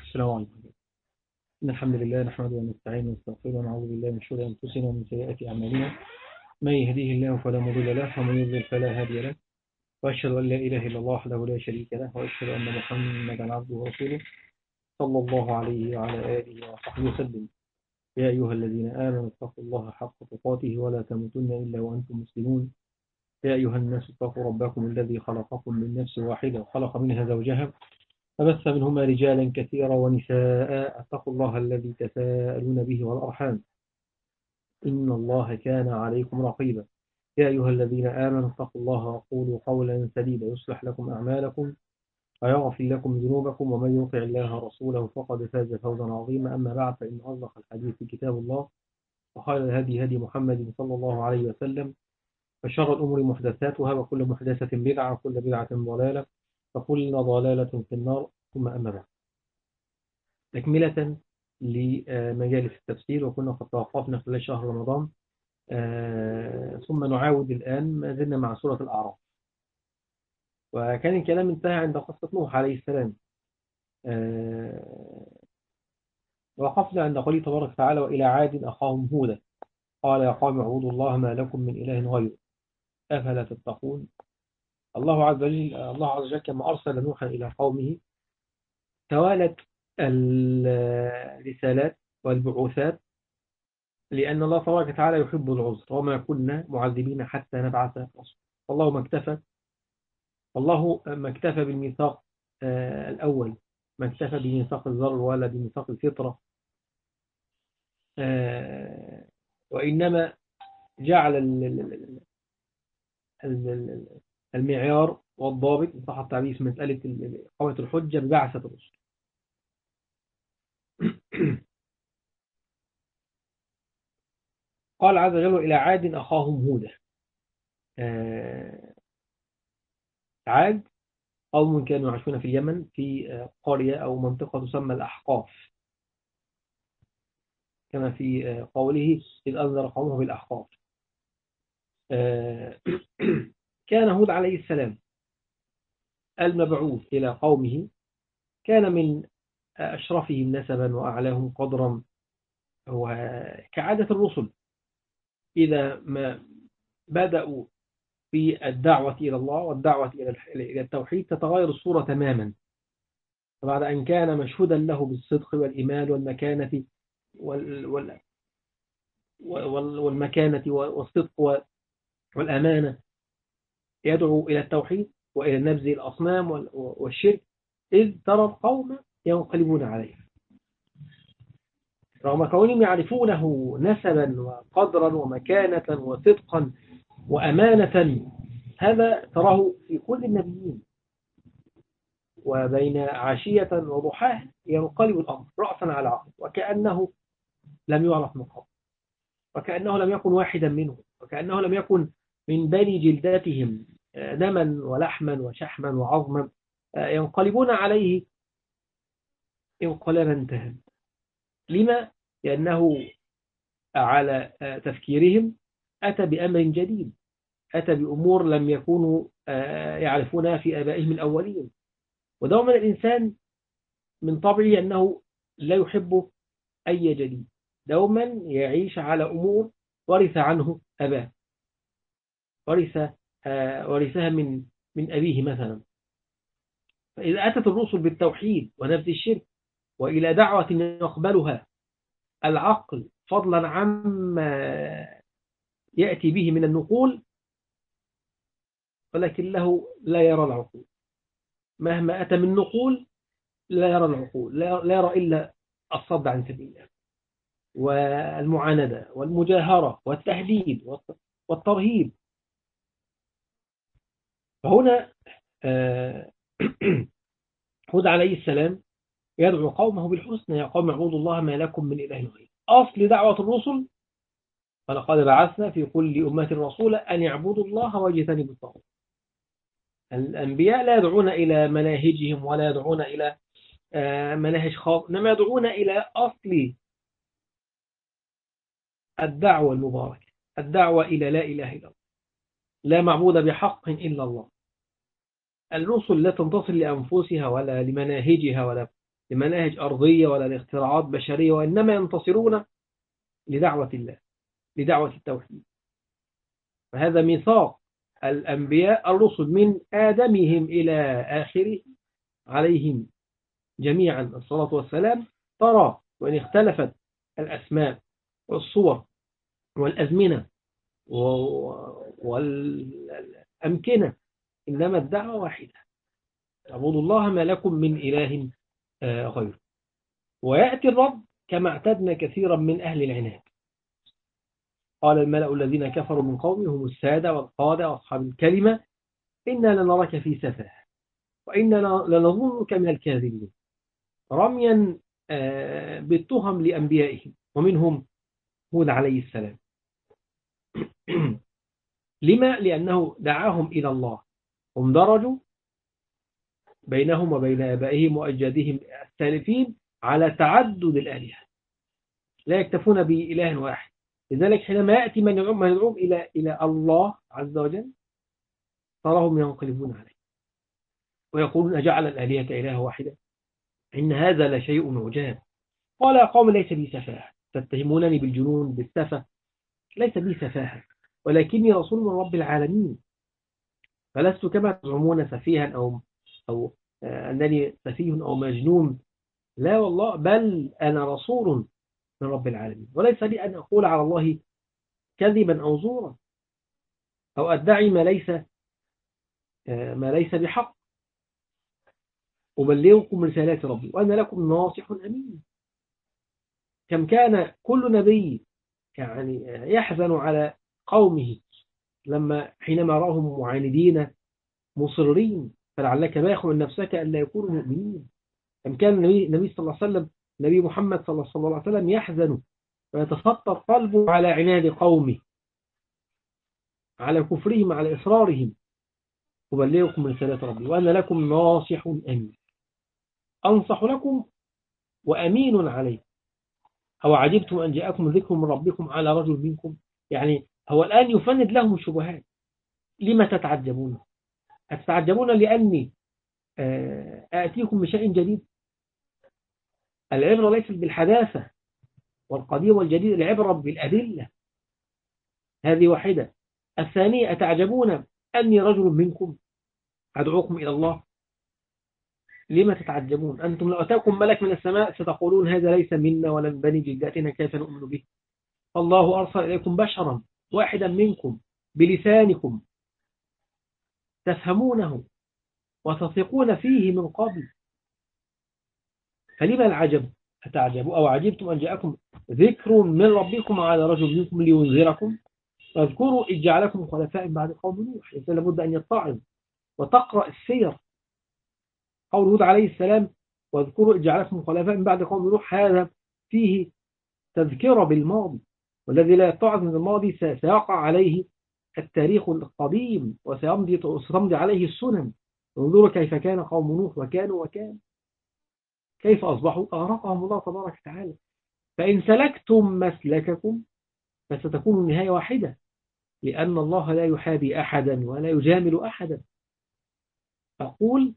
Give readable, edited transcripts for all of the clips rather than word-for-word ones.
السلام عليكم. إن الحمد لله نحمده ونستعينه ونستغفره ونعوذ بالله من شرور أنفسنا ومن سيئات أعمالنا. من يهديه الله فلا مضل له ومن يضلل فلا هادي له. وأشهد أن لا إله إلا الله وحده لا شريك له وأشهد أن محمدا عبده ورسوله صلى الله عليه وعلى آله وصحبه وسلم. يا أيها الذين آمنوا اتقوا الله حق تقاته ولا تموتن إلا وأنتم مسلمون. يا أيها الناس اتقوا ربكم الذي خلقكم من نفس واحدة وخلق منها زوجها فبث منهما رجالا كثيرا ونساء. اتقوا الله الذي تساءلون به والأرحام إن الله كان عليكم رقيبا. يا أيها الذين آمنوا اتقوا الله وقولوا قولا سديدا يصلح لكم أعمالكم ويغفر لكم ذنوبكم ومن يطع الله ورسوله فقد فاز فوزا عظيما. أما بعد فإن أصدق الحديث كتاب الله وخير الهدي هدي محمد صلى الله عليه وسلم وشر الأمور محدثاتها وكل محدثة بدعة وكل بدعة ضلالة وكل ضلالة في النار. ثم أما بعد، تكملة لمجالس التفسير، وكنا قد توقفنا خلال شهر رمضان. ثم نعاود الآن ما زلنا مع سورة الأعراف، وكان الكلام انتهى عند قصة نوح عليه السلام. وقفنا عند قوله تبارك وتعالى: وإلى عاد أخاهم هودا قال يا قوم اعبدوا الله ما لكم من إله غيره أفلا تتقون. الله عز وجل كما أرسل نوحا إلى قومه توالت الرسالات والبعوثات، لأن الله تبارك وتعالى يحب العذر، وما كنا معذبين حتى نبعث رسولا. والله ما اكتفى بالميثاق الأول، ما اكتفى بميثاق الذر ولا بميثاق الفطرة، وإنما جعل المعيار والضابط إن صح التعبير في مسألة قوة الحجة ببعثة الرسل. قال عز وجل: إلى عاد أخاهم هودا. عاد قوم كانوا يعيشون في اليمن في قرية أو منطقة تسمى الأحقاف، كما في قوله إذ أنذر قومه بالأحقاف. كان هود عليه السلام المبعوث إلى قومه، كان من أشرفهم نسبا وأعلاهم قدرا، وكعادة الرسل إذا ما بدأوا في الدعوة إلى الله والدعوة إلى التوحيد تتغير الصورة تماما. فبعد أن كان مشهودا له بالصدق والإيمان والمكانة والمكانة والصدق والأمانة، يدعو إلى التوحيد وإلى نبذ الأصنام والشرك، إذ ترى القوم ينقلبون عليه رغم كونهم يعرفونه نسبا وقدرا ومكانة وصدقا وأمانة. هذا تراه في كل النبيين، وبين عشية وضحاها ينقلب الأمر رأسا على عقب، وكأنه لم يعرف من قبل، وكأنه لم يكن واحدا منهم، وكأنه لم يكن من بني جلداتهم دما ولحما وشحما وعظما. ينقلبون عليه انقلابا تاما. لما؟ لأنه على تفكيرهم أتى بأمر جديد، أتى بأمور لم يكونوا يعرفونها في آبائهم الأولين. ودوما الإنسان من طبعه أنه لا يحب أي جديد، دوما يعيش على أمور ورث عنه أباه، ورثها من أبيه مثلا. فإذا أتت الرسل بالتوحيد ونبذ الشرك وإلى دعوة يقبلها العقل فضلا عما يأتي به من النقول، ولكنه لا يرى العقول. مهما أتى من نقول لا يرى العقول، لا يرى إلا الصد عن سبيل الله والمعاندة والمجاهرة والتهديد والترهيب. فهنا هود عليه السلام يدعو قومه بالحسنى: يا قوم اعبدوا الله ما لكم من إله غيره. أصل دعوة الرسل: ولقد بعثنا في كل أمة رسولا أن يعبدوا الله واجتنبوا الطاغوت. الأنبياء لا يدعون إلى مناهجهم ولا يدعون إلى مناهج خاصة، إنما يدعون إلى أصل الدعوة المباركة، الدعوة إلى لا إله إلا الله، لا معبود بحق إلا الله. الرسل لا تنتصر لأنفسها ولا لمناهجها لمناهج أرضية ولا لاختراعات بشرية، وإنما ينتصرون لدعوة الله، لدعوة التوحيد. فهذا ميثاق الأنبياء الرسل من آدمهم إلى آخره عليهم جميعا الصلاة والسلام. ترى وإن اختلفت الأسماء والصور والأزمنة والأمكنة، إنما الدعوة واحدة: اعبدوا الله ما لكم من إله غيره. ويأتي الرب كما اعتدنا كثيرا من أهل العناد. قال الملأ الذين كفروا من قومه هم السادة والقادة وأصحاب الكلمة إنا لنراك في سفاهة وإنا لنظنك من الكاذبين، رميا بالتهم لأنبيائهم ومنهم هود عليه السلام. لما؟ لأنه دعاهم إلى الله. هم درجوا بينهم وبين آبائهم وأجدادهم السالفين على تعدد الآلهة، لا يكتفون بإله واحد. لذلك حينما يأتي من يدعوهم إلى الله عز وجل تراهم ينقلبون عليه ويقولون أجعل الآلهة إله واحدة إن هذا لشيء عجاب. قال يا قوم ليس بي سفاهة تتهمونني بالجنون بالسفة، ليس بي سفاهة ولكني رسول من رب العالمين، فلست كما تزعمون سفيها أو أنني سفيه أو مجنون، لا والله، بل أنا رسول من رب العالمين، وليس لي أن أقول على الله كذبا أو زورا أو أدعي ما ليس بحق. أبلغكم رسالات ربي وأنا لكم ناصح أمين. كم كان كل نبي يعني يحزن على قومه حينما رأهم معاندين مصرين، فلعلك باخع من نفسك أن لا يكونوا مؤمنين. كم كان النبي صلى الله عليه وسلم، نبي محمد صلى الله عليه وسلم، يحزن ويتفطر قلبه على عناد قومه، على كفرهم، على إصرارهم. أبلغكم رسالات ربي وأنا لكم ناصح أمين. أنصح لكم وأمين عليكم. أو عجبتم أن جاءكم ذكر من ربكم على رجل منكم. يعني هو الآن يفند لهم الشبهات. لما تتعجبون؟ أتتعجبون لأني آتيكم بشيء جديد؟ العبرة ليست بالحداثة والقديم والجديد، العبرة بالأدلة. هذه واحدة. الثانية: أتعجبون أني رجل منكم أدعوكم إلى الله؟ لما تتعجبون؟ أنتم لو أتاكم ملك من السماء ستقولون هذا ليس منا ولا من بني جلداتنا كيف نؤمن به. الله أرسل إليكم بشرا واحدا منكم بلسانكم تفهمونه وتثقون فيه من قبل، فلما العجب؟ أتعجبوا أو عجبتم أن جاءكم ذكر من ربكم على رجل منكم لينذركم. واذكروا إذ جعلكم خلفاء بعد قوم نوح. الإنسان لابد أن يتعظ وتقرأ السير. قول هود عليه السلام واذكروا إذ جعلكم خلفاء بعد قوم نوح، هذا فيه تذكرة بالماضي، والذي لا يتعظ من الماضي سيقع عليه التاريخ القديم وستمضي عليه السنن. انظروا كيف كان قوم نوح وكان كيف أصبحوا أغرقهم الله تبارك وتعالى. فإن سلكتم مسلككم فستكون النهاية واحدة، لأن الله لا يحابي أحدا ولا يجامل أحدا. أقول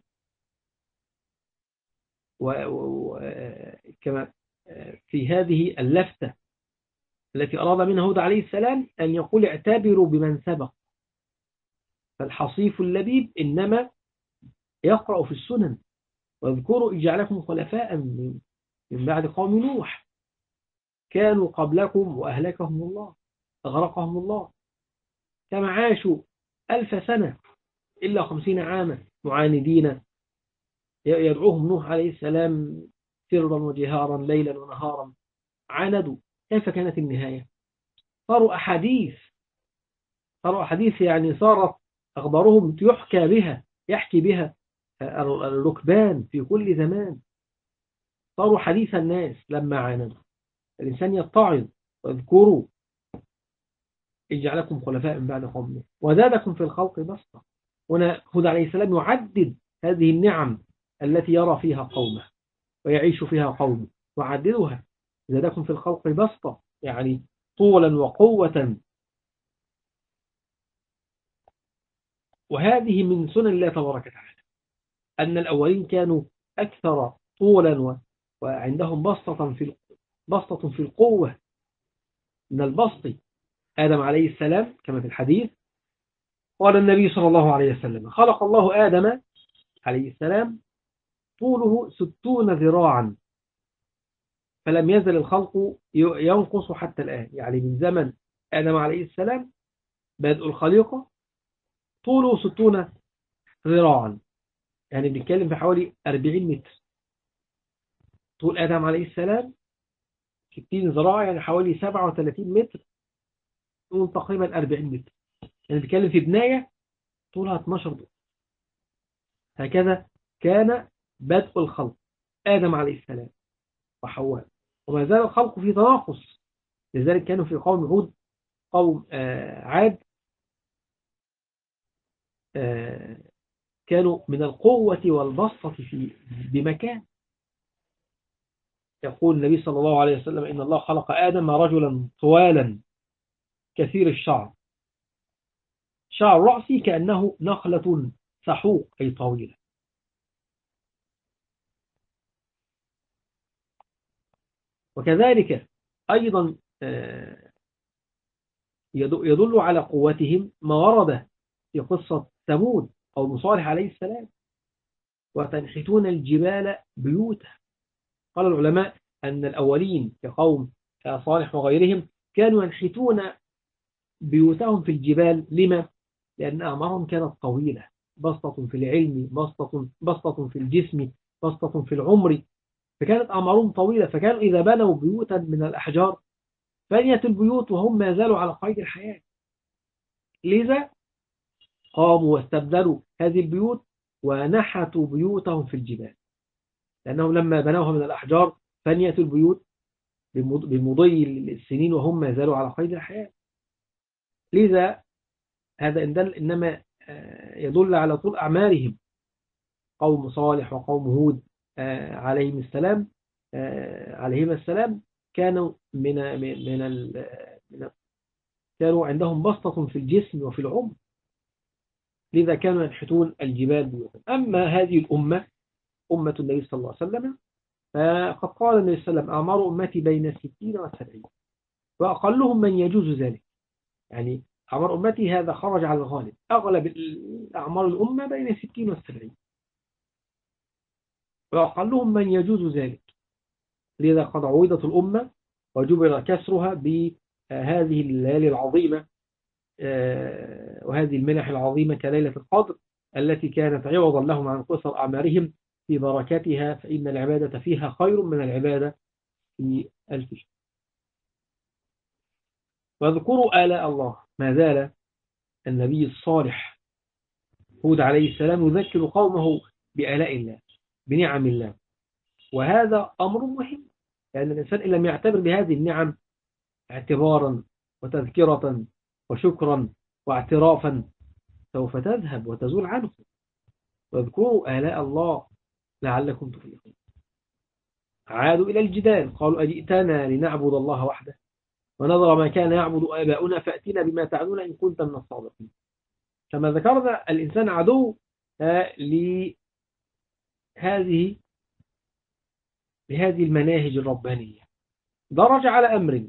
كما في هذه اللفتة التي أراد منها هود عليه السلام أن يقول اعتبروا بمن سبق، فالحصيف اللبيب إنما يقرأ في السنن. واذكروا إذ جعلكم خلفاء من بعد قوم نوح كانوا قبلكم وأهلكهم الله، أغرقهم الله، كما عاشوا 1000 سنة إلا 50 عاما معاندين، يدعوهم نوح عليه السلام سرا وجهارا ليلا ونهارا، عاندوا. كيف كانت النهاية؟ صاروا أحاديث، يعني صارت أخبارهم يحكي بها الركبان في كل زمان، صاروا حديث الناس لما عاندوا. الإنسان يتعظ. واذكروا إذ جعلكم خلفاء من بعد قوم نوح وزادكم في الخلق بسطة. هنا هود عليه السلام يعدد هذه النعم التي يرى فيها قومه ويعيش فيها قومه، وعددها. زادكم في الخلق بسطة يعني طولا وقوة. وهذه من سنن الله تبارك وتعالى، أن الأولين كانوا أكثر طولا وعندهم بسطة في القوة من البسط. آدم عليه السلام كما في الحديث قال النبي صلى الله عليه وسلم: خلق الله آدم عليه السلام طوله 60 ذراعا فلم يزل الخلق ينقص حتى الآن. يعني من زمن آدم عليه السلام بدء الخليقة طوله 60 ذراعا، يعني بنتكلم في حوالي 40 متر. طول آدم عليه السلام 60 ذراع يعني حوالي 37 متر، طول تقريبا 40 متر، يعني بنتكلم في بناية طولها 12 ذراع. هكذا كان بدء الخلق آدم عليه السلام وحواء، وما زال الخلق في تناقص. لذلك كانوا في قوم هود قوم عاد كانوا من القوة والبسطة بمكان. يقول النبي صلى الله عليه وسلم: إن الله خلق آدم رجلا طوالا كثير الشعر، شعر رأسي كأنه نخلة سحوق أي طويلة. وكذلك أيضا يدل على قوتهم ما ورد في قصة ثمود أو صالح عليه السلام: وتنحتون الجبال بيوتا. قال العلماء أن الأولين كقوم صالح وغيرهم كانوا ينحتون بيوتهم في الجبال. لما؟ لأن أعمارهم كانت طويلة، بسطة في العلم، بسطة في الجسم، بسطة في العمر، فكانت أعمارهم طويلة. فكانوا إذا بنوا بيوتا من الأحجار بنيت البيوت وهم ما زالوا على قيد الحياة. لذا قاموا واستبدلوا هذه البيوت ونحتوا بيوتهم في الجبال، لأنهم لما بنوها من الأحجار فنيت البيوت بمضي السنين وهم ما زالوا على قيد الحياة. لذا هذا إنما يدل على طول أعمارهم. قوم صالح وقوم هود عليهم السلام كانوا كانوا عندهم بسطة في الجسم وفي العمر، لذا كانوا ينحتون الجبال بيوتا. أما هذه الأمة أمة النبي صلى الله عليه وسلم فقد قال النبي صلى الله عليه وسلم: أعمار أمتي بين 60 و70، وأقلهم من يجوز ذلك. يعني أعمار أمتي هذا خرج على الغالب، أغلب أعمار الأمة بين 60 و70، وأقلهم من يجوز ذلك. لذا قد عوضت الأمة وجبر كسرها بهذه الليالي العظيمة وهذه المنح العظيمة كليلة القدر التي كانت عوضا لهم عن قصر أعمارهم في بركتها، فإن العبادة فيها خير من العبادة في ألف شهر. واذكروا آلاء الله. ما زال النبي الصالح هود عليه السلام يذكر قومه بآلاء الله، بنعم الله، وهذا أمر مهم، لأن الإنسان إن لم يعتبر بهذه النعم اعتبارا وتذكرة وشكرا واعترافا سوف تذهب وتزول عنه. واذكروا آلاء الله لعلكم تفلحون. عادوا إلى الجدال، قالوا: أجئتنا لنعبد الله وحده ونظر ما كان يعبد آباؤنا فأتنا بما تعدون إن كنت من الصادقين. كما ذكرنا الإنسان عدو لهذه المناهج الربانية. درج على أمر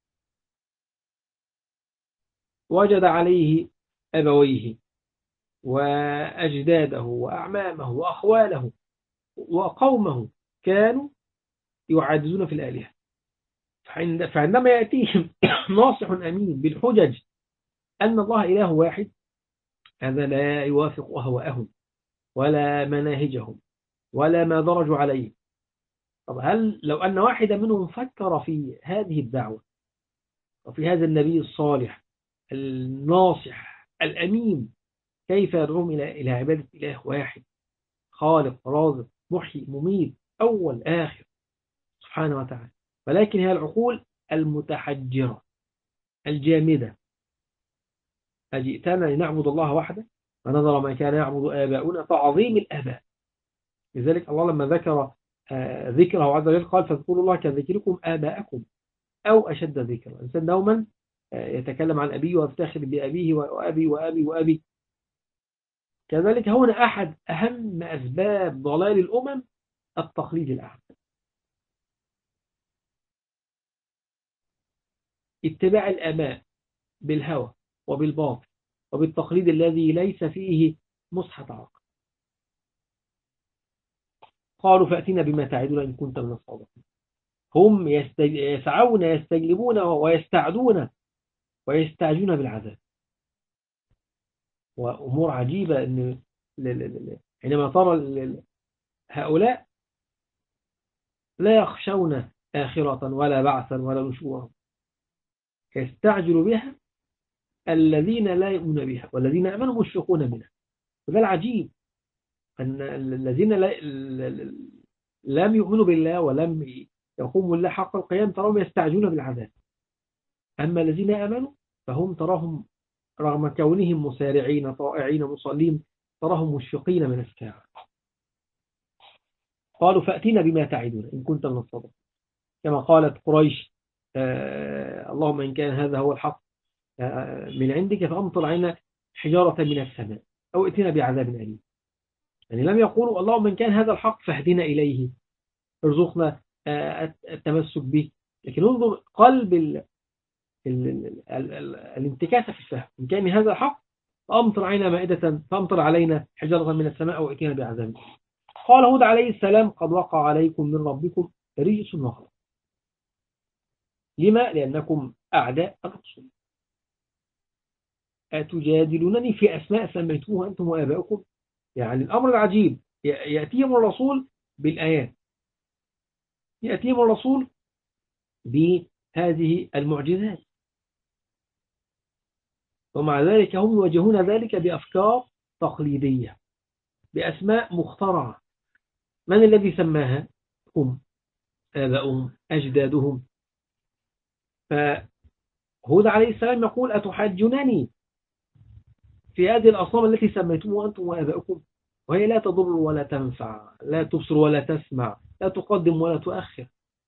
وجد عليه أبويه وأجداده وأعمامه وأخواله وقومه كانوا يعادزون في الآلهة. فعندما يأتيهم ناصح أمين بالحجج أن الله إله واحد، هذا لا يوافق أهواءهم ولا مناهجهم ولا ما درجوا عليه. طب هل لو أن واحد منهم فكر في هذه الدعوة وفي هذا النبي الصالح الناصح الأمين كيف يدعوهم إلى عبادة إله واحد خالق رازق محيي مميت أول آخر سبحانه وتعالى؟ ولكن هي العقول المتحجرة الجامدة. أجئتنا لنعبد الله وحده ونظر ما كان يعبد آباؤنا، تعظيم الآباء. لذلك الله لما ذكره عز وجل قال: فاذكروا الله كذكركم آباءكم أو أشد ذكرا. الإنسان دوما يتكلم عن أبيه ويفتخر بأبيه وأبي وأبي وأبي. كذلك هنا أحد أهم أسباب ضلال الأمم التقليد الأعمى. اتباع الآباء بالهوى وبالباطل وبالتقليد الذي ليس فيه مصحة عقل. قالوا فأتنا بما تعدون إن كنت من الصادقين. هم يسعون يستجلبون ويستعدون ويستعجون بالعذاب. وأمور عجيبة أن حينما ترى هؤلاء لا يخشون آخرة ولا بعثا ولا نشورا، يستعجل بها الذين لا يؤمنون بها والذين آمنوا مشفقون منها. وده العجيب أن الذين لم يؤمنوا بالله ولم يقوموا بالله حق القيام تراهم يستعجلون بالعذاب. أما الذين آمنوا فهم تراهم رغم كونهم مسارعين طائعين مصلين تراهم مشفقين من الساعة. قالوا فأتينا بما تعدون إن كنت من الصادقين، كما قالت قريش اللهم إن كان هذا هو الحق من عندك فأمطر علينا حجارة من السماء أو ائتنا بعذاب أليم. يعني لم يقولوا اللهم إن كان هذا الحق فاهدنا إليه ارزقنا التمسك به، لكن انظر قلب الانتكاسة في الفهم. إن كان هذا الحق فأمطر علينا مائدة فأمطر علينا حجارة من السماء أو ائتنا بعذاب. قال هود عليه السلام قد وقع عليكم من ربكم رجس وغضب. لما؟ لأنكم أعداء الرسول. أتجادلونني في أسماء سميتموها أنتم وآباؤكم. يعني الأمر العجيب، يأتيهم الرسول بالآيات، يأتيهم الرسول بهذه المعجزات، ومع ذلك هم يواجهون ذلك بأفكار تقليدية بأسماء مخترعة. من الذي سماها؟ هم، آباؤهم، أجدادهم. فهود عليه السلام يقول أتحاجونني في هذه الأصنام التي سميتموها أنتم وآباؤكم وهي لا تضر ولا تنفع، لا تبصر ولا تسمع، لا تقدم ولا تؤخر.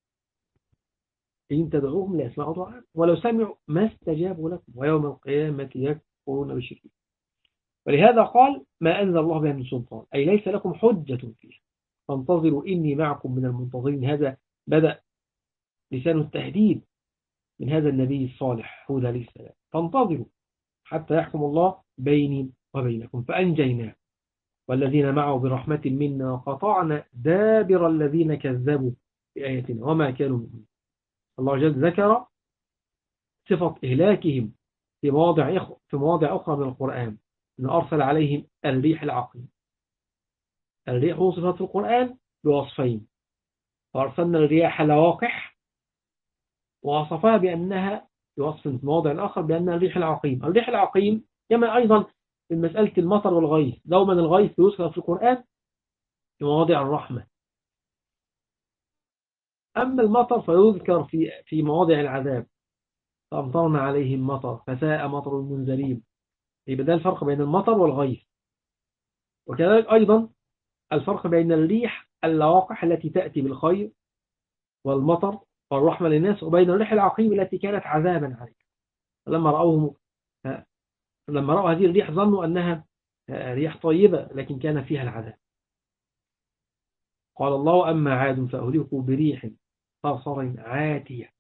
إن تدعوهم لا يسمعوا دعاء ولو سمعوا ما استجابوا لكم ويوم القيامة يكفرون بشرككم. ولهذا قال ما أنزل الله بها من سلطان، أي ليس لكم حجة فيها فانتظروا إني معكم من المنتظرين. هذا بدأ لسان التهديد من هذا النبي الصالح هود عليه السلام. فانتظروا حتى يحكم الله بيني وبينكم. فأنجيناه والذين معه برحمة منا وقطعنا دابر الذين كذبوا بآياتنا وما كانوا مؤمنين. الله جل ذكر صفة إهلاكهم في مواضع أخرى من القرآن، أن أرسل عليهم الريح العقيم. الريح وصفت في القرآن بوصفين، فأرسلنا الرياح لواقح ووصفها بأنها يوصف في مواضع آخر بأنها الريح العقيم. الريح العقيم كما أيضا في مسألة المطر والغيث، دوما الغيث يذكر في القرآن في مواضع الرحمة، أما المطر فيذكر في مواضع العذاب. فأمطرنا عليهم مطر فساء مطر المنذرين. يبقى ده الفرق بين المطر والغيث. وكذلك أيضا الفرق بين الريح اللواقح التي تأتي بالخير والمطر والرحمة للناس، وبين الريح العقيم التي كانت عذابا عليهم. لما رأوا هذه الريح ظنوا أنها ريح طيبة لكن كان فيها العذاب. قال الله أما عاد فأهلكوا بريح صرصر عاتية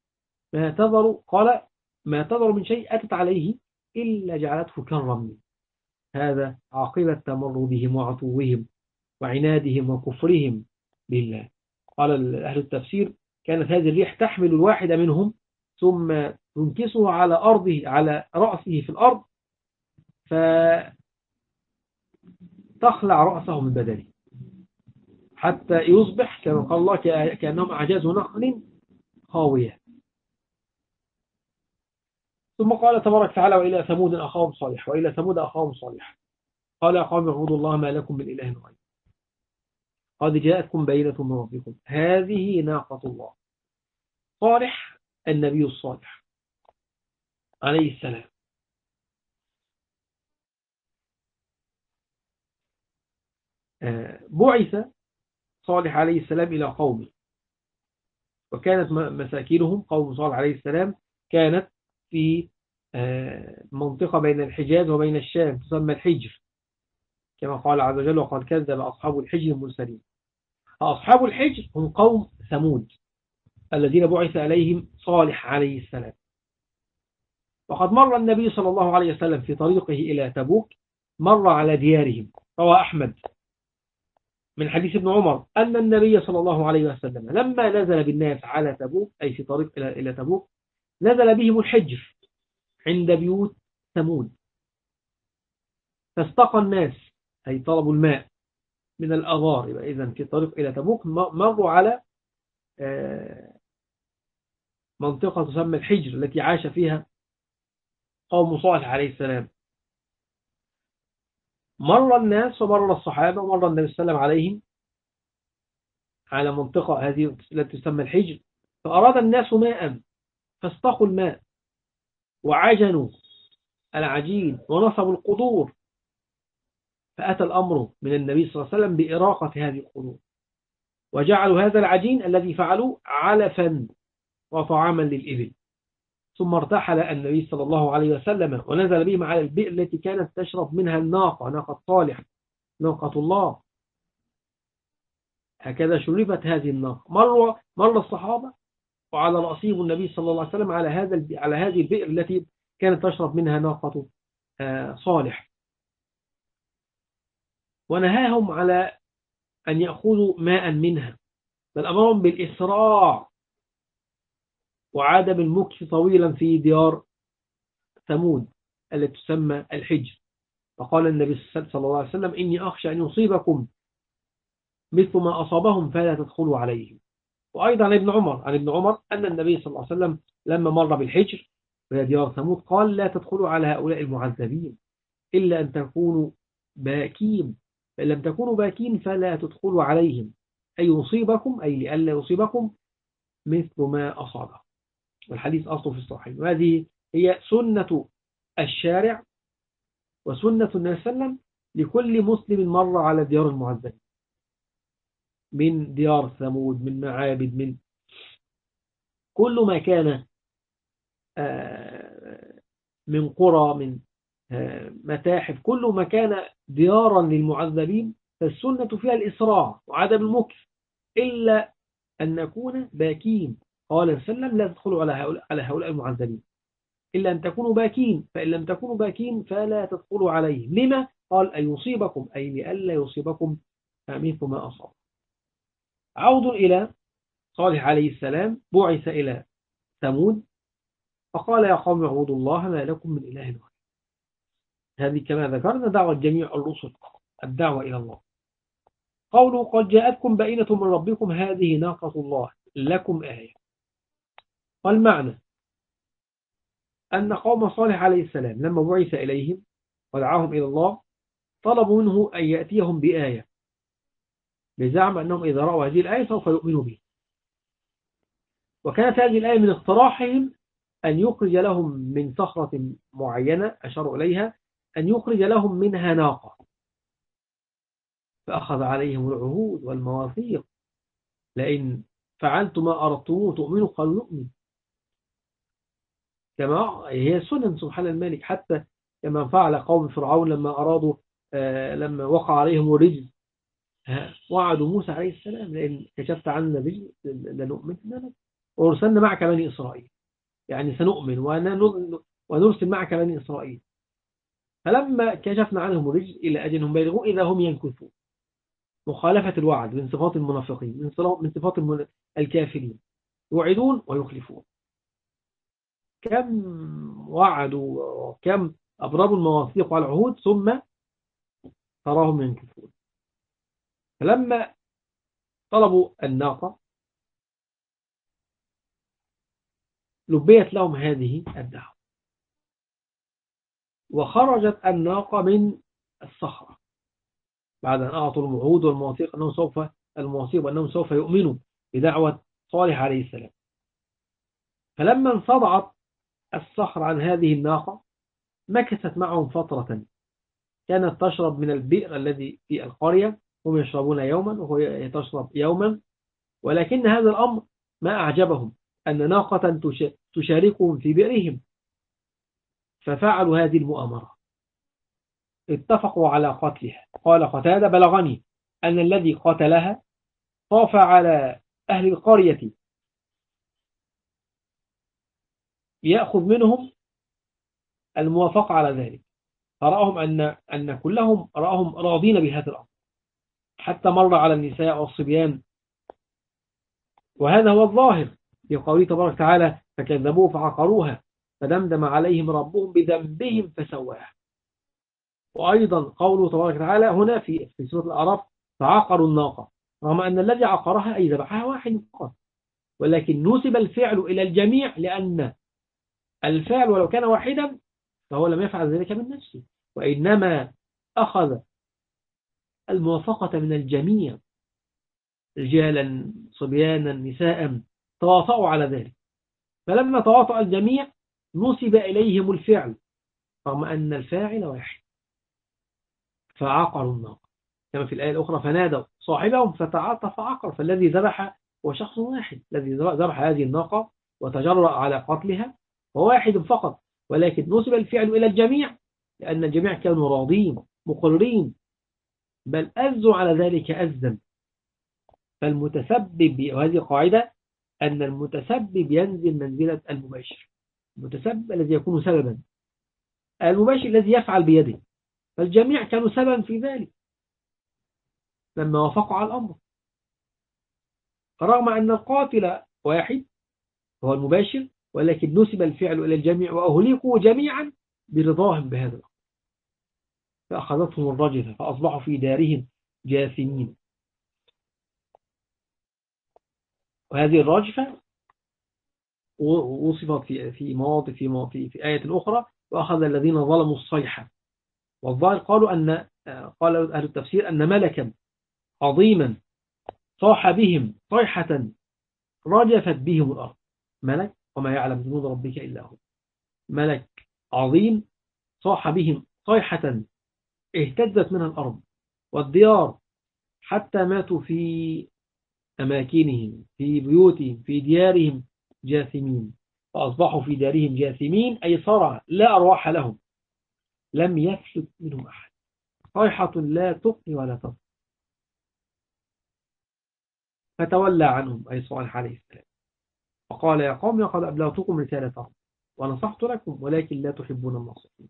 ما تذر من شيء أتت عليه إلا جعلته كالرمل. هذا عاقبة تمردهم وعتوهم وعنادهم وكفرهم بالله. قال أهل التفسير كانت هذه الريح تحمل الواحد منهم ثم تنكسه على أرضه على رأسه في الأرض فتخلع رأسه من بدنه حتى يصبح كما قال الله كأنهم أعجاز نخل خاوية. ثم قال تبارك وتعالى وإلى ثمود أخاهم صالح وإلى ثمود أخاهم صالح قال يا قوم اعبدوا الله ما لكم من إله غيره قد جاءتكم بينة من ربكم هذه ناقة الله. صالح النبي الصالح عليه السلام بعث صالح عليه السلام إلى قومه، وكانت مساكنهم قوم صالح عليه السلام كانت في منطقة بين الحجاز وبين الشام تسمى الحجر، كما قال عز وجل وقد كذب أصحاب الحجر المرسلين. أصحاب الحجر هم قوم ثمود الذين بعث عليهم صالح عليه السلام. وقد مر النبي صلى الله عليه وسلم في طريقه إلى تبوك مر على ديارهم. روى أحمد من حديث ابن عمر أن النبي صلى الله عليه وسلم لما نزل بالناس على تبوك، أي في طريق إلى تبوك، نزل بهم الحجر عند بيوت ثمود، فاستقى الناس، أي طلبوا الماء من الأغار. إذن في طريق إلى تبوك مروا على منطقة تسمى الحجر التي عاش فيها قوم صالح عليه السلام. مر الناس ومر الصحابة ومر النبي صلى الله عليه وسلم عليهم على منطقة هذه التي تسمى الحجر، فأراد الناس ماء فاستقوا الماء وعجنوا العجين ونصبوا القدور، فأتى الأمر من النبي صلى الله عليه وسلم بإراقة هذه القدور، وجعلوا هذا العجين الذي فعلوا علفا وطعاما للإبل. ثم ارتحل النبي صلى الله عليه وسلم ونزل بهم على البئر التي كانت تشرب منها الناقة، ناقة صالح، ناقة الله. هكذا شربت هذه الناقة. مر الصحابة وعلى رأسهم النبي صلى الله عليه وسلم على هذه البئر التي كانت تشرب منها ناقة صالح، ونهاهم على أن يأخذوا ماء منها، بل أمرهم بالإسراع وعدم المكث طويلا في ديار ثمود التي تسمى الحجر. فقال النبي صلى الله عليه وسلم: إني أخشى أن يصيبكم مثل ما أصابهم فلا تدخلوا عليهم. وأيضا عن ابن عمر أن النبي صلى الله عليه وسلم لما مر بالحجر وهي ديار ثمود قال: لا تدخلوا على هؤلاء المعذبين إلا أن تكونوا باكين، فإن لم تكونوا باكين فلا تدخلوا عليهم، أي يصيبكم، أي لئلا يصيبكم مثل ما أصابه. والحديث أصله في الصحيح. وهذه هي سنة الشارع وسنة النبي صلى الله عليه وسلم لكل مسلم مر على ديار المعذبين، من ديار ثمود، من معابد، من كل ما كان من قرى، من متاحف، كل ما كان ديارا للمعذبين فالسنة فيها الإسراع وعدم المكث إلا أن نكون باكين. قال صلى الله عليه وسلم: لا تدخلوا على هؤلاء المعذبين إلا أن تكونوا باكين، فإن لم تكونوا باكين فلا تدخلوا عليهم. لما؟ قال: أن يصيبكم، أي لئلا يصيبكم مثل ما أصاب. عود إلى صالح عليه السلام، بعث إلى ثمود فقال: يا قوم اعبدوا الله ما لكم من إله غيره. هذه كما ذكرنا دعوة جميع الرسل، الدعوة إلى الله. قوله: قد جاءتكم بينة من ربكم هذه ناقة الله لكم آية. والمعنى أن قوم صالح عليه السلام لما بعث إليهم ودعاهم إلى الله طلبوا منه أن يأتيهم بآية، بزعم أنهم إذا رأوا هذه الآية سوف يؤمنوا به. وكانت هذه الآية من اقتراحهم أن يخرج لهم من صخرة معينة أشاروا إليها، أن يخرج لهم منها ناقة. فأخذ عليهم العهود والمواثيق: لئن فعلت ما أردتموه تؤمنوا. قالوا: نؤمن. كما هي سنن سبحان الملك، حتى كما فعل قوم فرعون لما أرادوا لما وقع عليهم الرجز وعدوا موسى عليه السلام: لئن كشفت عنا الرجز لنؤمن لك وأرسلنا معك بني إسرائيل، يعني سنؤمن ونرسل معك بني إسرائيل. فلما كشفنا عنهم الرجز إلى أجلهم بلغوا إذا هم ينكثون. مخالفة الوعد من صفات المنافقين، من صفات الكافرين، يوعدون ويخلفون. كم وعدوا وكم أبرموا المواثيق والعهود ثم تراهم ينكثون. فلما طلبوا الناقة لبيت لهم هذه الدعوة، وخرجت الناقة من الصخرة بعد أن أعطوا الموعود والمواثيق أنهم سوف يؤمنوا بدعوة صالح عليه السلام. فلما انصدعت الصخرة عن هذه الناقة مكثت معهم فترة، كانت تشرب من البئر الذي في القرية، هم يشربون يوما وهي تشرب يوما. ولكن هذا الأمر ما أعجبهم، أن ناقة تشاركهم في بئرهم، ففعلوا هذه المؤامرة، اتفقوا على قتلها. قال قتادة: بلغني أن الذي قتلها طاف على أهل القرية يأخذ منهم الموافقة على ذلك، فرأهم أن كلهم رأهم راضين بهذا الأمر، حتى مر على النساء والصبيان. وهذا هو الظاهر في قوله تبارك وتعالى: فكذبوه فعقروها فدمدم عليهم ربهم بذنبهم فسواها. وأيضا قوله تبارك وتعالى هنا في سورة الأعراف: فعقروا الناقة، رغم أن الذي عقرها أي ذبحها واحد فقط، ولكن نسب الفعل إلى الجميع، لأن الفعل ولو كان واحدا فهو لم يفعل ذلك من نفسه، وإنما أخذ الموافقة من الجميع، رجالا صبيانا نساء، تواطؤوا على ذلك. فلما تواطأ الجميع نسب إليهم الفعل رغم أن الفاعل واحد، فعقروا الناقة. كما في الآية الأخرى: فنادوا صاحبهم فتعاطى فعقر. فالذي ذبح هو شخص واحد، الذي ذبح هذه الناقة وتجرأ على قتلها هو واحد فقط، ولكن نسب الفعل إلى الجميع لأن الجميع كانوا راضين مقرين، بل أزوا على ذلك أزا. فالمتسبب، وهذه قاعدة، أن المتسبب ينزل منزلة المباشر. المتسبب الذي يكون سببا، المباشر الذي يفعل بيده. فالجميع كانوا سببا في ذلك لما وافقوا على الأمر، رغم أن القاتل واحد هو المباشر، ولكن نسب الفعل إلى الجميع وأهلكوا جميعا برضاهم بهذا الأمر، فأخذتهم الرجفة فأصبحوا في دارهم جاثمين. وهذه الرجفة وصفت في مواضع في آية أخرى: وأخذ الذين ظلموا الصيحة. والظاهر قالوا قال أهل التفسير أن ملكا عظيما صاح بهم صيحة رجفت بهم الأرض. ملك، وما يعلم جنود ربك إلا هو. ملك عظيم صاح بهم صيحة اهتزت منها الأرض والديار، حتى ماتوا في أماكنهم، في بيوتهم، في ديارهم جاثمين، فأصبحوا في دارهم جاثمين، أي صرع لا أرواح لهم، لم يفلت منهم أحد، صيحة لا تقني ولا تضر. فتولى عنهم أي صالح عليه السلام، وقال: يا قوم لقد أبلغتكم رسالة ربي ونصحت لكم ولكن لا تحبون الناصحين.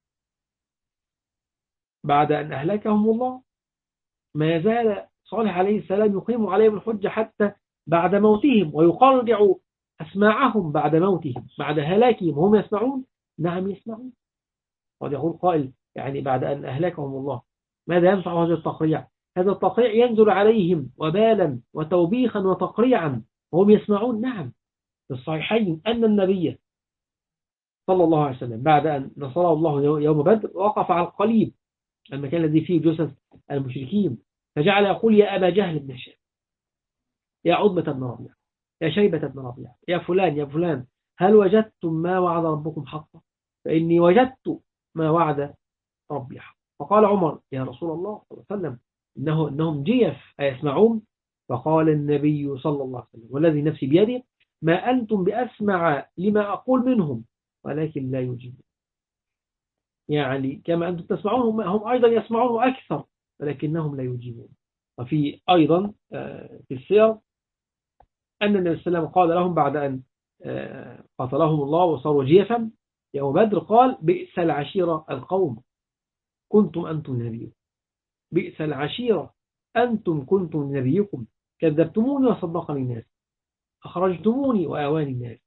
بعد أن أهلكهم الله ما يزال صالح عليه السلام يقيم عليهم الحجة حتى بعد موتهم، ويقرع أسماعهم بعد موتهم، بعد هلاكهم وهم يسمعون. نعم يسمعون. قد يقول قائل: يعني بعد أن أهلكهم الله ماذا ينفع هذا التقريع؟ هذا التقريع ينزل عليهم وبالا وتوبيخا وتقريعا وهم يسمعون. نعم، في الصحيحين أن النبي صلى الله عليه وسلم بعد أن نصره الله يوم بدر وقف على القليب، المكان الذي فيه جثث المشركين، فجعل يقول: يا أبا جهل بن هشام، يا عتبة بن ربيعة، يا شيبة بن ربيعة، يا فلان يا فلان، هل وجدتم ما وعد ربكم حقا؟ فإني وجدت ما وعد ربي حقا. فقال عمر: يا رسول الله صلى الله عليه وسلم، إنهم جيف أيسمعون؟ فقال النبي صلى الله عليه وسلم: والذي نفسي بيده ما أنتم بأسمع لما أقول منهم ولكن لا يجيبون. يعني كما أنتم تسمعون هم أيضا يسمعون أكثر ولكنهم لا يجيبون. وفي أيضا في السير أن النبي صلى الله عليه وسلم قال لهم بعد أن قتلهم الله وصاروا جيفا يوم بدر: قال: بئس العشيرة القوم كنتم أنتم نبيكم، بئس العشيرة أنتم كنتم نبيكم، كذبتموني وصدقني الناس، أخرجتموني وآواني الناس،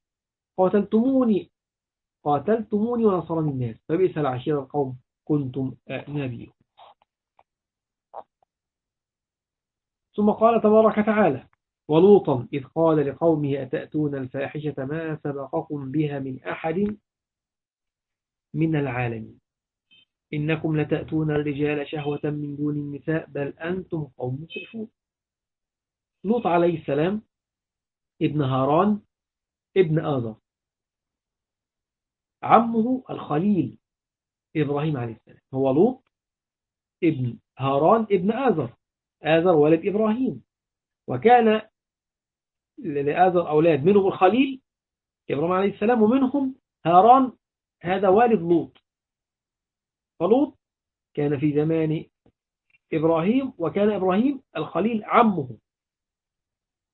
قاتلتموني ونصرني الناس، فبئس العشيرة القوم كنتم نبيكم. ثم قال تبارك وتعالى: ولوطا إذ قال لقومه أتأتون الفاحشة ما سبقكم بها من أحد من العالمين إنكم لتأتون الرجال شهوة من دون النساء بل أنتم قوم مسرفون. لوط عليه السلام ابن هاران ابن آذر، عمه الخليل إبراهيم عليه السلام هو لوط ابن هاران ابن آذر، آذر ولد إبراهيم، وكان لآذر أولاد، منهم الخليل إبراهيم عليه السلام ومنهم هاران، هذا والد لوط. فلوط كان في زمان إبراهيم، وكان إبراهيم الخليل عمه،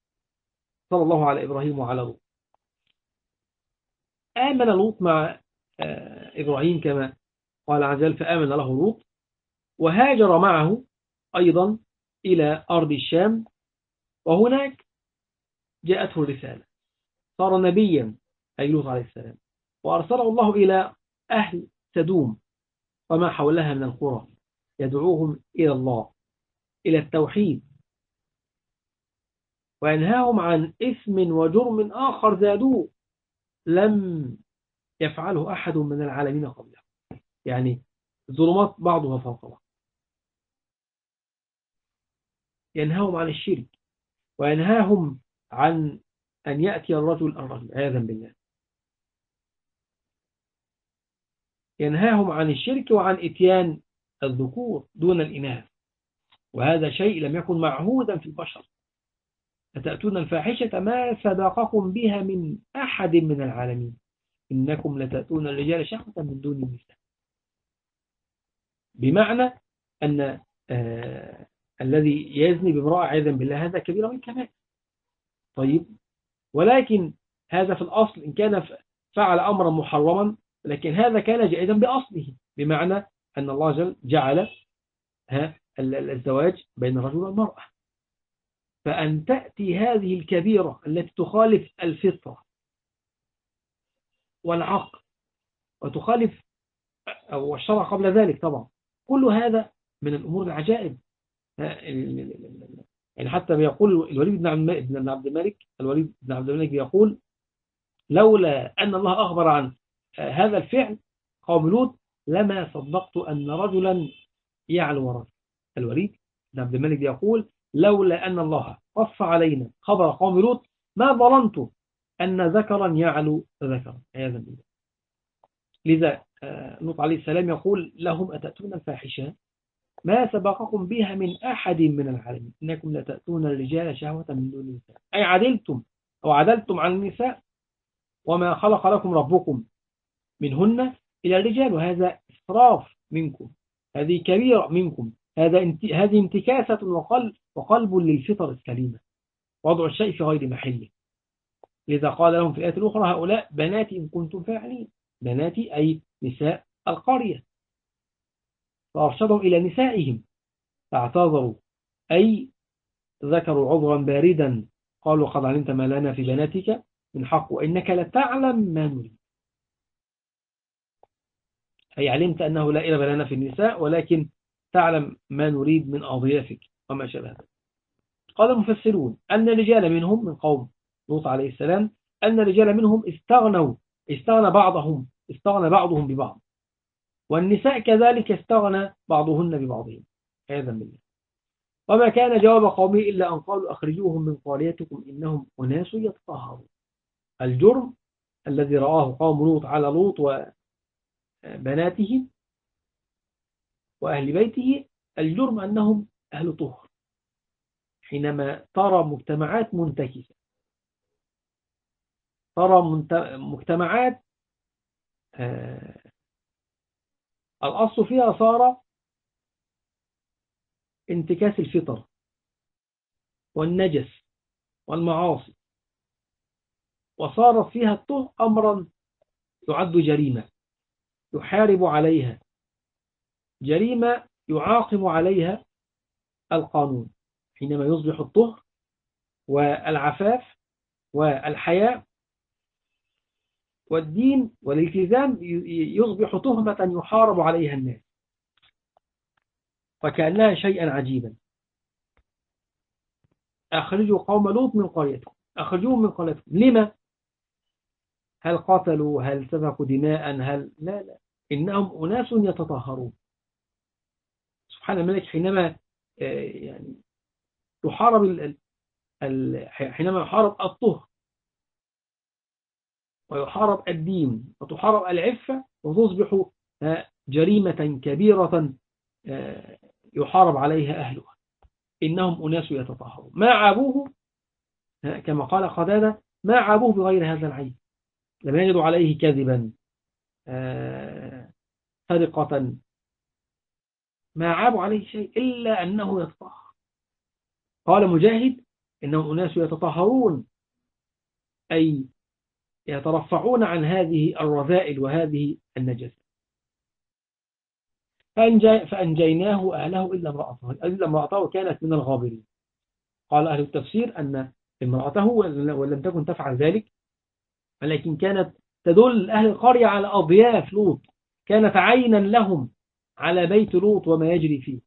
صلى الله على إبراهيم وعلى لوط. آمن لوط مع إبراهيم كما قال عز وجل فآمن له لوط، وهاجر معه أيضا إلى أرض الشام، وهناك جاءته الرسالة، صار نبيا أي لوط عليه السلام، وأرسله الله إلى أهل سدوم وما حولها من القرى يدعوهم إلى الله، إلى التوحيد، وينهاهم عن إثم وجرم آخر زادوه لم يفعله أحد من العالمين قبله، يعني ظلمات بعضها فوق بعض. ينهاهم عن الشرك، وينهاهم عن أن يأتي الرجل عياذا بالله، ينهاهم عن الشرك وعن إتيان الذكور دون الإناث، وهذا شيء لم يكن معهودا في البشر. أتأتون الفاحشة ما سبقكم بها من أحد من العالمين، إنكم لتأتون الرجال شهوة من دون النساء. بمعنى أن الذي يزني بامرأة عياذا بالله هذا كبير من كبائر. طيب، ولكن هذا في الأصل إن كان فعل أمرا محرما، لكن هذا كان جائزا بأصله، بمعنى أن الله جعل الزواج بين الرجل والمرأة. فأن تأتي هذه الكبيرة التي تخالف الفطرة والعقل وتخالف أو الشرع قبل ذلك طبعا، كل هذا من الأمور العجائب. يعني حتى بيقول الوليد بن عبد الملك بيقول لولا أن الله أخبر عن هذا الفعل قوم لوط لما صدقت أن رجلا يعلو رجل. الوليد بن عبد الملك يقول لولا أن الله قص علينا خبر قوم لوط ما ظننت أن ذكرا يعلو ذكرا عياذا بالله. لذا لوط عليه السلام يقول لهم أتأتون الفاحشة ما سبقكم بها من أحد من العالمين، إنكم لتأتون الرجال شهوة من دون النساء، أي عدلتم عن النساء وما خلق لكم ربكم منهن إلى الرجال، وهذا إسراف منكم، هذه كبيرة منكم، هذه انتكاسة وقلب للفطر السليمة، وضع الشيء في غير محله. لذا قال لهم في الآية الأخرى هؤلاء بناتي إن كنتم فاعلين، بناتي أي نساء القرية، فأرشدهم إلى نسائهم فاعتذروا، أي ذكروا عذرا باردا، قالوا قد علمت ما لنا في بناتك من حق وإنك لتعلم ما نريد، أي علمت أنه لا إله لنا في النساء ولكن تعلم ما نريد من أضيافك وما شابه ذلك. قال المفسرون أن الرجال منهم من قوم لوط عليه السلام، أن الرجال منهم استغنى بعضهم ببعض، والنساء كذلك استغنى بعضهن ببعضهم عياذا بالله. وما كان جواب قومه إلا أن قالوا أخرجوهم من قريتكم إنهم أناس يتطهرون. الجرم الذي رآه قوم لوط على لوط وبناته وأهل بيته، الجرم أنهم أهل طهر. حينما ترى مجتمعات منتكسة، ترى مجتمعات الأصل فيها صار انتكاس الفطر والنجس والمعاصي، وصارت فيها الطهر أمرا يعد جريمة يحارب عليها، جريمة يعاقب عليها القانون. حينما يصبح الطهر والعفاف والحياء والدين والالتزام يصبح تهمة يحارب عليها الناس، فكأنها شيئا عجيبا. أخرجوا قوم لوط من قريتكم، أخرجوهم من قريتكم. لما؟ هل قتلوا؟ هل سفكوا دماء؟ لا، إنهم أناس يتطهرون. سبحان الملك حينما يعني يحارب حينما يحارب الطهر ويحارب الدين وتحارب العفة وتصبح جريمة كبيرة يحارب عليها أهلها، إنهم أناس يتطهرون. ما عابوه كما قال قتادة ما عابوه بغير هذا العيب، لم يجدوا عليه كذبا سرقة، ما عابوا عليه شيء إلا أنه يتطهر. قال مجاهد إنهم أناس يتطهرون، أي يترفعون عن هذه الرذائل وهذه النجاسة. فأنجيناه أهله إلا امرأته كانت من الغابرين. قال أهل التفسير أن امرأته ولم تكن تفعل ذلك، ولكن كانت تدل أهل القرية على أضياف لوط، كانت عينا لهم على بيت لوط وما يجري فيه،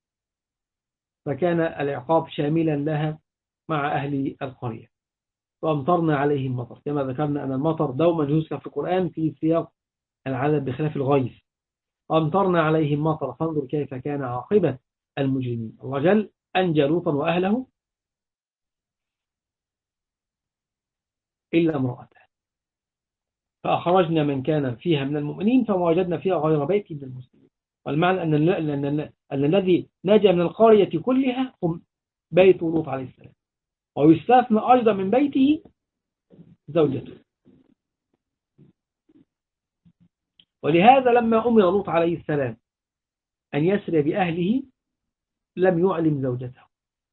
فكان العقاب شاملا لها مع أهل القرية. وأمطرنا عليهم مطر، كما ذكرنا أن المطر دوما يذكر في القرآن في سياق العذاب بخلاف الغيث. وأمطرنا عليهم مطر فانظر كيف كان عاقبة المجرمين. الله جل أنجى لوطا وأهله إلا امرأته، فأخرجنا من كان فيها من المؤمنين فما وجدنا فيها غير بيت من المسلمين. والمعنى أن الذي نجا من القرية كلها هم بيت لوط عليه السلام، ويستثنى أيضا من بيته زوجته. ولهذا لما أمر لوط عليه السلام أن يسري بأهله لم يعلم زوجته،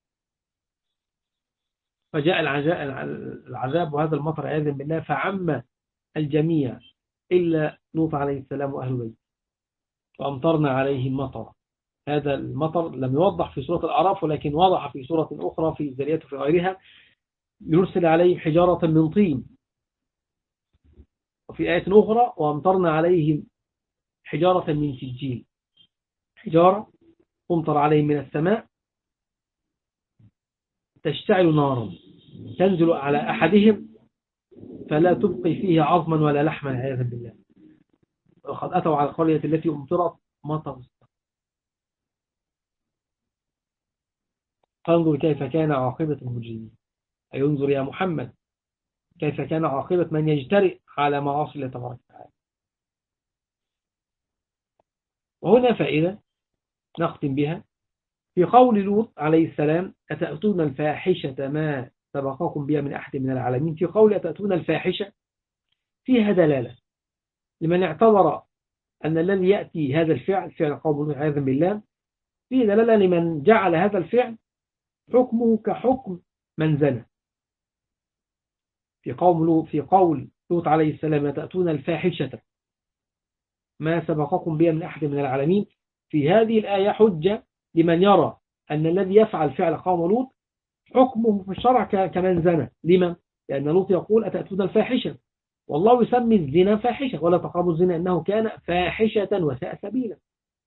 فجاء العذاب وهذا المطر عياذا بالله فعم الجميع إلا لوط عليه السلام وأهل بيته. وأمطرنا عليهم مطر. هذا المطر لم يوضح في سورة الأعراف، ولكن وضح في سورة أخرى في الذريات وفي غيرها، يرسل عليه حجارة من طين. وفي آية أخرى وأمطرنا عليهم حجارة من سجيل، حجارة تمطر عليهم من السماء تشتعل نارا تنزل على أحدهم فلا تبقي فيه عظما ولا لحما عياذا بالله. وقد أتوا على القرية التي أمطرت مطر. فانظر كيف كان عاقبة المجرمين، أي انظر يا محمد كيف كان عاقبة من يجترئ على معاصي الله تبارك وتعالى. وهنا فائدة نختم بها في قول لوط عليه السلام أتأتون الفاحشة ما سبقكم بها من أحد من العالمين. في قول أتأتون الفاحشة فيها دلالة لمن اعتبر أن الذي يأتي هذا الفعل فعل قوم لوط عياذا بالله، فيه دلالة لمن جعل هذا الفعل حكمه كحكم من زنى. في قول لوط عليه السلام تأتون الفاحشة ما سبقكم بها من أحد من العالمين، في هذه الآية حجة لمن يرى أن الذي يفعل فعل قوم لوط حكمه في الشرع كمن زنى. لما؟ لأن لوط يقول أتأتون الفاحشة، والله يسمي الزنا فاحشة، ولا تقربوا الزنا إنه كان فاحشة وساء سبيلا.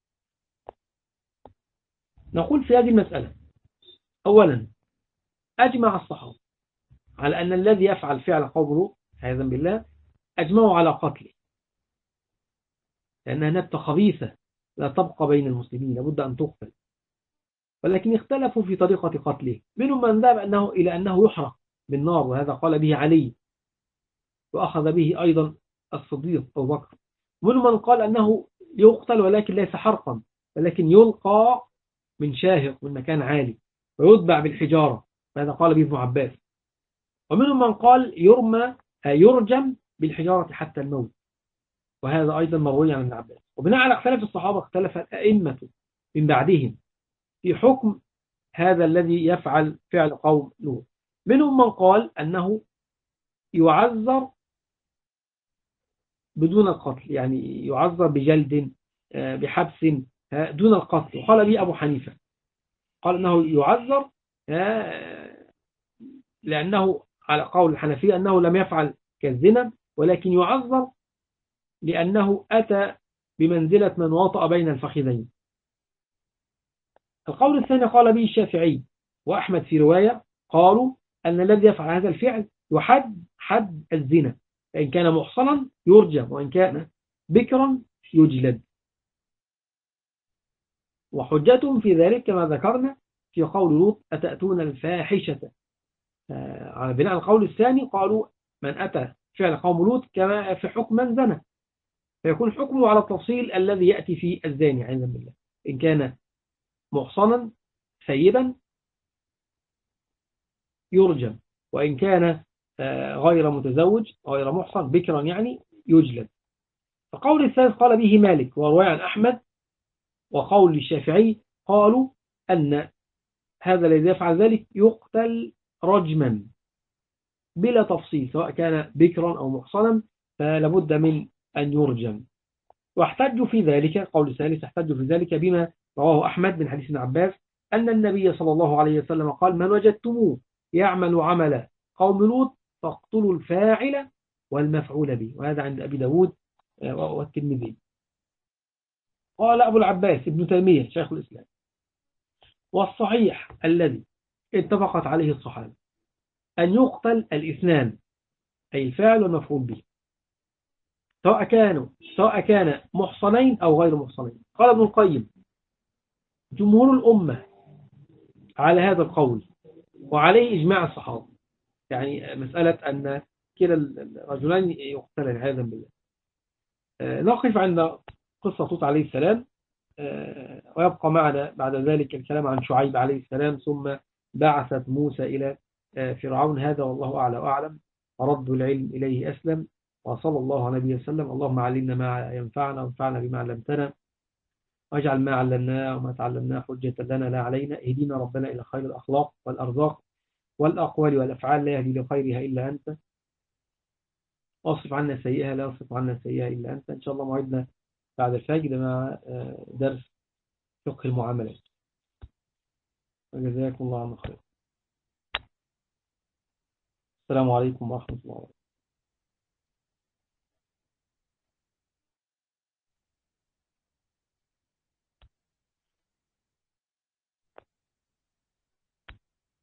نقول في هذه المسألة أولا أجمع الصحابة على أن الذي يفعل فعل قوم لوط عياذا بالله أجمعوا على قتله، لأنها نبتة خبيثة لا تبقى بين المسلمين، لابد أن تقتل. ولكن اختلفوا في طريقة قتله، منهم من ذهب إلى أنه يحرق بالنار، وهذا قال به علي وأخذ به أيضا الصديق أبو بكر. ومنهم من قال أنه يقتل ولكن ليس حرقا، ولكن يلقى من شاهق من مكان عالي ويتبع بالحجارة، وهذا قال به ابن عباس. ومنهم من قال يرجم بالحجارة حتى الموت، وهذا أيضا مروي عن ابن عباس. وبناء على اختلاف الصحابة اختلف الأئمة من بعدهم في حكم هذا الذي يفعل فعل قوم لوط. منهم من قال أنه يعذر بدون القتل، يعني يعذر بجلد بحبس دون القتل، وقال به أبو حنيفة، قال أنه يعذر لأنه على قول الحنفية أنه لم يفعل كالزنا، ولكن يعذر لأنه أتى بمنزلة من وطأ بين الفخذين. القول الثاني قال به الشافعي وأحمد في رواية، قالوا أن الذي يفعل هذا الفعل يحد حد الزنا، فإن كان محصنا يرجم، وإن كان بكرا يجلد. وحجتهم في ذلك كما ذكرنا في قول لوط أتأتون الفاحشة، على بناء القول الثاني قالوا من أتى فعل قوم لوط كما في حكم من زنى، فيكون حكمه على التفصيل الذي يأتي في الزاني عياذا بالله، إن كان محصنا ثيبا يرجم، وإن كان غير متزوج غير محصن بكرا يعني يجلد. فقول الثالث قال به مالك ورواية عن أحمد، وقول الشافعي قالوا أن هذا الذي يفعل ذلك يقتل رجما بلا تفصيل سواء كان بكرا أو محصنا فلابد من أن يرجم. واحتجوا في ذلك، قول ثالث، احتجوا في ذلك بما رواه أحمد من حديث ابن عباس أن النبي صلى الله عليه وسلم قال: من وجدتموه يعمل عمل قوم لوط فاقتلوا الفاعل والمفعول به. وهذا عند أبي داود والترمذي. قال أبو العباس ابن تيمية شيخ الإسلام: والصحيح الذي اتفقت عليه الصحابة أن يقتل الاثنان، أي الفاعل والمفعول به، سواء كان محصنين أو غير محصنين. قال ابن القيم: جمهور الأمة على هذا القول وعليه إجماع الصحابة، يعني مسألة أن كلا الرجلين يقتلان عياذا بالله. نقف عند قصة لوط عليه السلام، ويبقى معنا بعد ذلك الكلام عن شعيب عليه السلام، ثم بعثت موسى إلى فرعون. هذا والله أعلى وأعلم، ورد العلم إليه أسلم، وصلى الله على نبينا وسلم. اللهم علمنا ما ينفعنا وانفعنا بما علمتنا، واجعل ما علمناه وما تعلمناه حجة لنا لا علينا. اهدنا ربنا إلى خير الأخلاق والأرزاق والأقوال والأفعال، لا يهدي لخيرها إلا أنت، واصرف عنا سيئها لا يصرف عنا سيئها إلا أنت. إن شاء الله موعدنا بعد الفجر مع درس فقه المعاملات. وجزاكم الله عن خير. السلام عليكم ورحمة الله وبركاته.